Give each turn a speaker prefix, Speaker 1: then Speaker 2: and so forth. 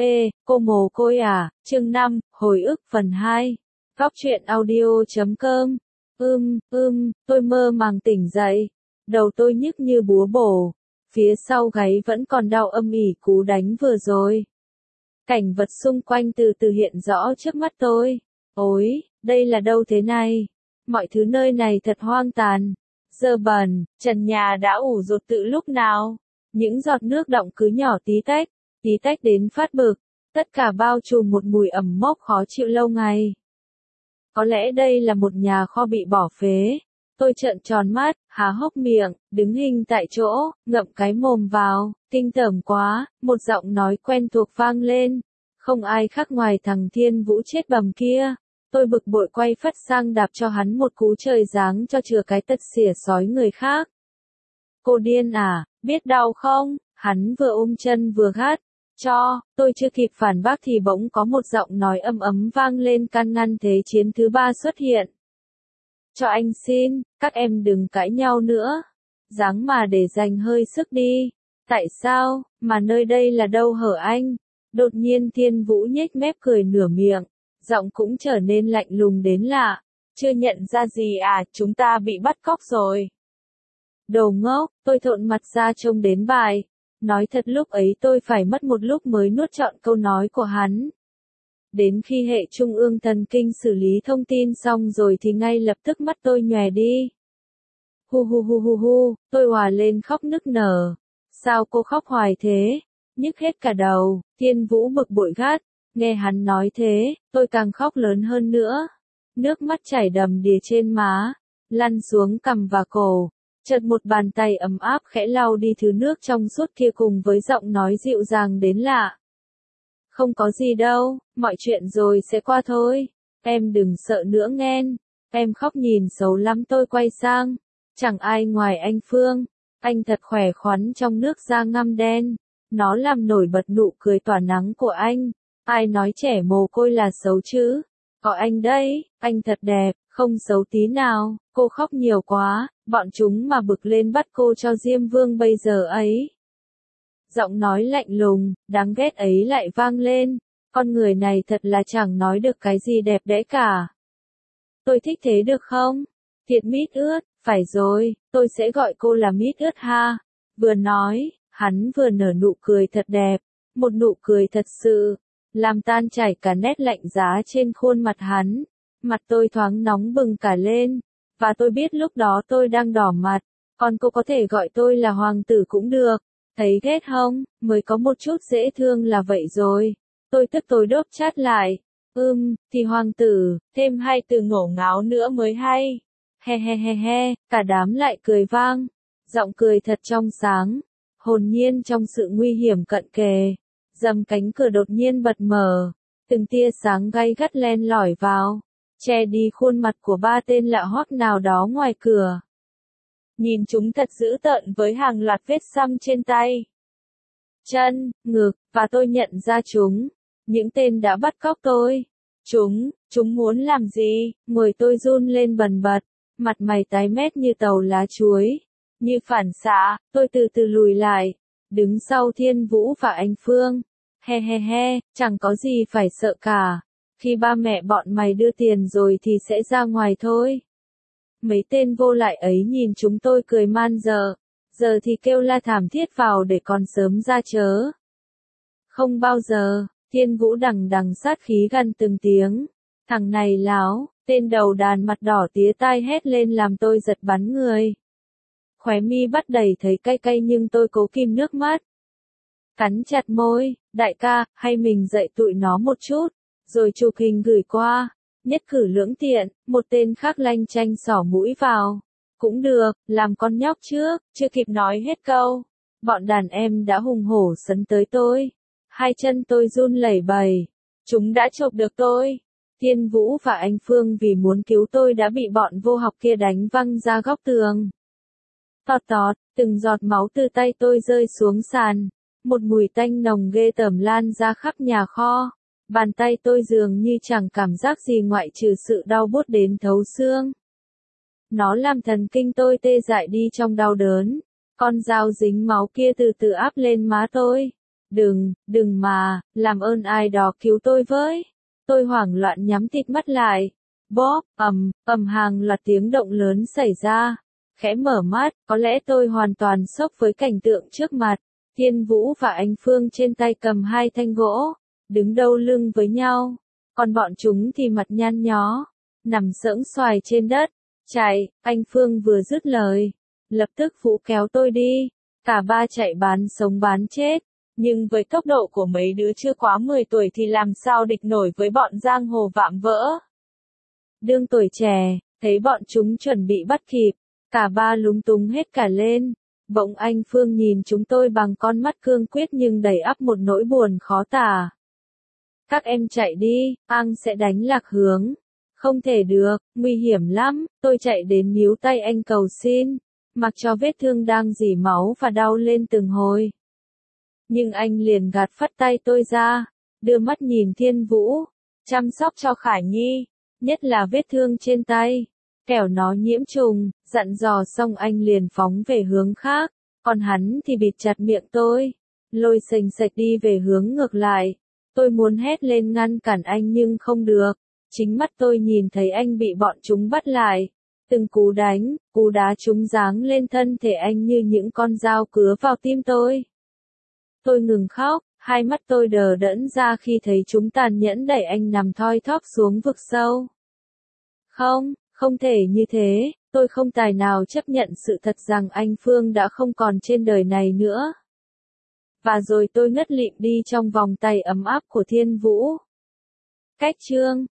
Speaker 1: Cô mồ côi à, chương 5, hồi ức phần 2. Góc truyện audio.com. Tôi mơ màng tỉnh dậy. Đầu tôi nhức như búa bổ. Phía sau gáy vẫn còn đau âm ỉ cú đánh vừa rồi. Cảnh vật xung quanh từ từ hiện rõ trước mắt tôi. Ôi, đây là đâu thế này? Mọi thứ nơi này thật hoang tàn. Dơ bẩn, trần nhà đã ủ dột từ lúc nào? Những giọt nước đọng cứ nhỏ tí tách đến phát bực. Tất cả bao trùm một mùi ẩm mốc khó chịu lâu ngày. Có lẽ đây là một nhà kho bị bỏ phế. Tôi trợn tròn mắt, há hốc miệng, đứng hình tại chỗ, ngậm cái mồm vào, kinh tởm quá, một giọng nói quen thuộc vang lên. Không ai khác ngoài thằng Thiên Vũ chết bầm kia. Tôi bực bội quay phắt sang đạp cho hắn một cú trời giáng cho chừa cái tật xỉa sói người khác. Cô điên à, biết đau không? Hắn vừa ôm chân vừa gắt. Tôi chưa kịp phản bác thì bỗng có một giọng nói ấm ấm vang lên can ngăn thế chiến thứ ba xuất hiện. Cho anh xin, các em đừng cãi nhau nữa. Ráng mà để dành hơi sức đi. Tại sao, mà nơi đây là đâu hở anh? Đột nhiên Thiên Vũ nhếch mép cười nửa miệng, giọng cũng trở nên lạnh lùng đến lạ. Chưa nhận ra gì à, chúng ta bị bắt cóc rồi. Đồ ngốc, tôi thộn mặt ra trông đến bài. Nói thật lúc ấy tôi phải mất một lúc mới nuốt trọn câu nói của hắn. Đến khi hệ trung ương thần kinh xử lý thông tin xong rồi thì ngay lập tức mắt tôi nhòe đi. Tôi òa lên khóc nức nở. Sao cô khóc hoài thế? Nhức hết cả đầu, Thiên Vũ bực bội gắt. Nghe hắn nói thế, tôi càng khóc lớn hơn nữa. Nước mắt chảy đầm đìa trên má, lăn xuống cằm và cổ. Chợt một bàn tay ấm áp khẽ lau đi thứ nước trong suốt kia cùng với giọng nói dịu dàng đến lạ. Không có gì đâu, mọi chuyện rồi sẽ qua thôi. Em đừng sợ nữa nghen. Em khóc nhìn xấu lắm. Tôi quay sang. Chẳng ai ngoài anh Phương. Anh thật khỏe khoắn trong nước da ngăm đen. Nó làm nổi bật nụ cười tỏa nắng của anh. Ai nói trẻ mồ côi là xấu chứ? Có anh đấy, anh thật đẹp, không xấu tí nào. Cô khóc nhiều quá, bọn chúng mà bực lên bắt cô cho Diêm Vương bây giờ ấy. Giọng nói lạnh lùng, đáng ghét ấy lại vang lên. Con người này thật là chẳng nói được cái gì đẹp đẽ cả. Tôi thích thế được không? Thiệt mít ướt, phải rồi, tôi sẽ gọi cô là mít ướt ha. Vừa nói, hắn vừa nở nụ cười thật đẹp. Một nụ cười thật sự, làm tan chảy cả nét lạnh giá trên khuôn mặt hắn. Mặt tôi thoáng nóng bừng cả lên. Và tôi biết lúc đó tôi đang đỏ mặt. Còn cô có thể gọi tôi là hoàng tử cũng được. Thấy ghét không, mới có một chút dễ thương là vậy rồi. Tôi tức tôi đốp chát lại. Thì hoàng tử, thêm 2 từ ngổ ngáo nữa mới hay. He, cả đám lại cười vang. Giọng cười thật trong sáng, hồn nhiên trong sự nguy hiểm cận kề. Dầm cánh cửa đột nhiên bật mở. Từng tia sáng gay gắt len lỏi vào, che đi khuôn mặt của 3 tên lạ hoắc nào đó ngoài cửa. Nhìn chúng thật dữ tợn với hàng loạt vết xăm trên tay, chân, ngực, và tôi nhận ra chúng. Những tên đã bắt cóc tôi. Chúng muốn làm gì? Người tôi run lên bần bật, mặt mày tái mét như tàu lá chuối. Như phản xạ, tôi từ từ lùi lại, đứng sau Thiên Vũ và anh Phương. He, chẳng có gì phải sợ cả. Khi ba mẹ bọn mày đưa tiền rồi thì sẽ ra ngoài thôi. Mấy tên vô lại ấy nhìn chúng tôi cười man dợ. Giờ thì kêu la thảm thiết vào để còn sớm ra chớ. Không bao giờ, Thiên Vũ đằng đằng sát khí gằn từng tiếng. Thằng này láo, tên đầu đàn mặt đỏ tía tai hét lên làm tôi giật bắn người. Khóe mi bắt đầy thấy cay cay nhưng tôi cố kìm nước mắt. Cắn chặt môi, đại ca, hay mình dạy tụi nó một chút, rồi chụp hình gửi qua. Nhất cử lưỡng tiện, một tên khác lanh chanh xỏ mũi vào. Cũng được, làm con nhóc trước, chưa kịp nói hết câu. Bọn đàn em đã hùng hổ sấn tới tôi. 2 chân tôi run lẩy bẩy. Chúng đã chộp được tôi. Thiên Vũ và anh Phương vì muốn cứu tôi đã bị bọn vô học kia đánh văng ra góc tường. Tọt, từng giọt máu từ tay tôi rơi xuống sàn. Một mùi tanh nồng ghê tởm lan ra khắp nhà kho. Bàn tay tôi dường như chẳng cảm giác gì ngoại trừ sự đau buốt đến thấu xương. Nó làm thần kinh tôi tê dại đi trong đau đớn. Con dao dính máu kia từ từ áp lên má tôi. đừng mà, làm ơn ai đó cứu tôi với. Tôi hoảng loạn nhắm tịt mắt lại. Bóp, hàng loạt tiếng động lớn xảy ra. Khẽ mở mắt, có lẽ tôi hoàn toàn sốc với cảnh tượng trước mặt. Thiên Vũ và anh Phương trên tay cầm hai thanh gỗ, đứng đâu lưng với nhau. Còn bọn chúng thì mặt nhăn nhó, nằm sẫng xoài trên đất. Chạy, anh Phương vừa dứt lời. Lập tức Vũ kéo tôi đi. Cả ba chạy bán sống bán chết. Nhưng với tốc độ của mấy đứa chưa quá 10 tuổi thì làm sao địch nổi với bọn giang hồ vạm vỡ. Đương tuổi trẻ, thấy bọn chúng chuẩn bị bắt kịp. Cả ba lúng túng hết cả lên. Bỗng anh Phương nhìn chúng tôi bằng con mắt cương quyết nhưng đầy ắp một nỗi buồn khó tả. Các em chạy đi, Ang sẽ đánh lạc hướng. Không thể được, nguy hiểm lắm. Tôi chạy đến níu tay anh cầu xin, mặc cho vết thương đang rỉ máu và đau lên từng hồi. Nhưng anh liền gạt phắt tay tôi ra, đưa mắt nhìn Thiên Vũ, chăm sóc cho Khải Nhi, nhất là vết thương trên tay, kẻo nó nhiễm trùng. Dặn dò xong anh liền phóng về hướng khác, còn hắn thì bịt chặt miệng tôi, lôi xềnh xệch đi về hướng ngược lại. Tôi muốn hét lên ngăn cản anh nhưng không được, chính mắt tôi nhìn thấy anh bị bọn chúng bắt lại. Từng cú đánh, cú đá chúng giáng lên thân thể anh như những con dao cứa vào tim tôi. Tôi ngừng khóc, hai mắt tôi đờ đẫn ra khi thấy chúng tàn nhẫn đẩy anh nằm thoi thóp xuống vực sâu. Không thể như thế, tôi không tài nào chấp nhận sự thật rằng anh Phương đã không còn trên đời này nữa. Và rồi tôi ngất lịm đi trong vòng tay ấm áp của Thiên Vũ. Cách chương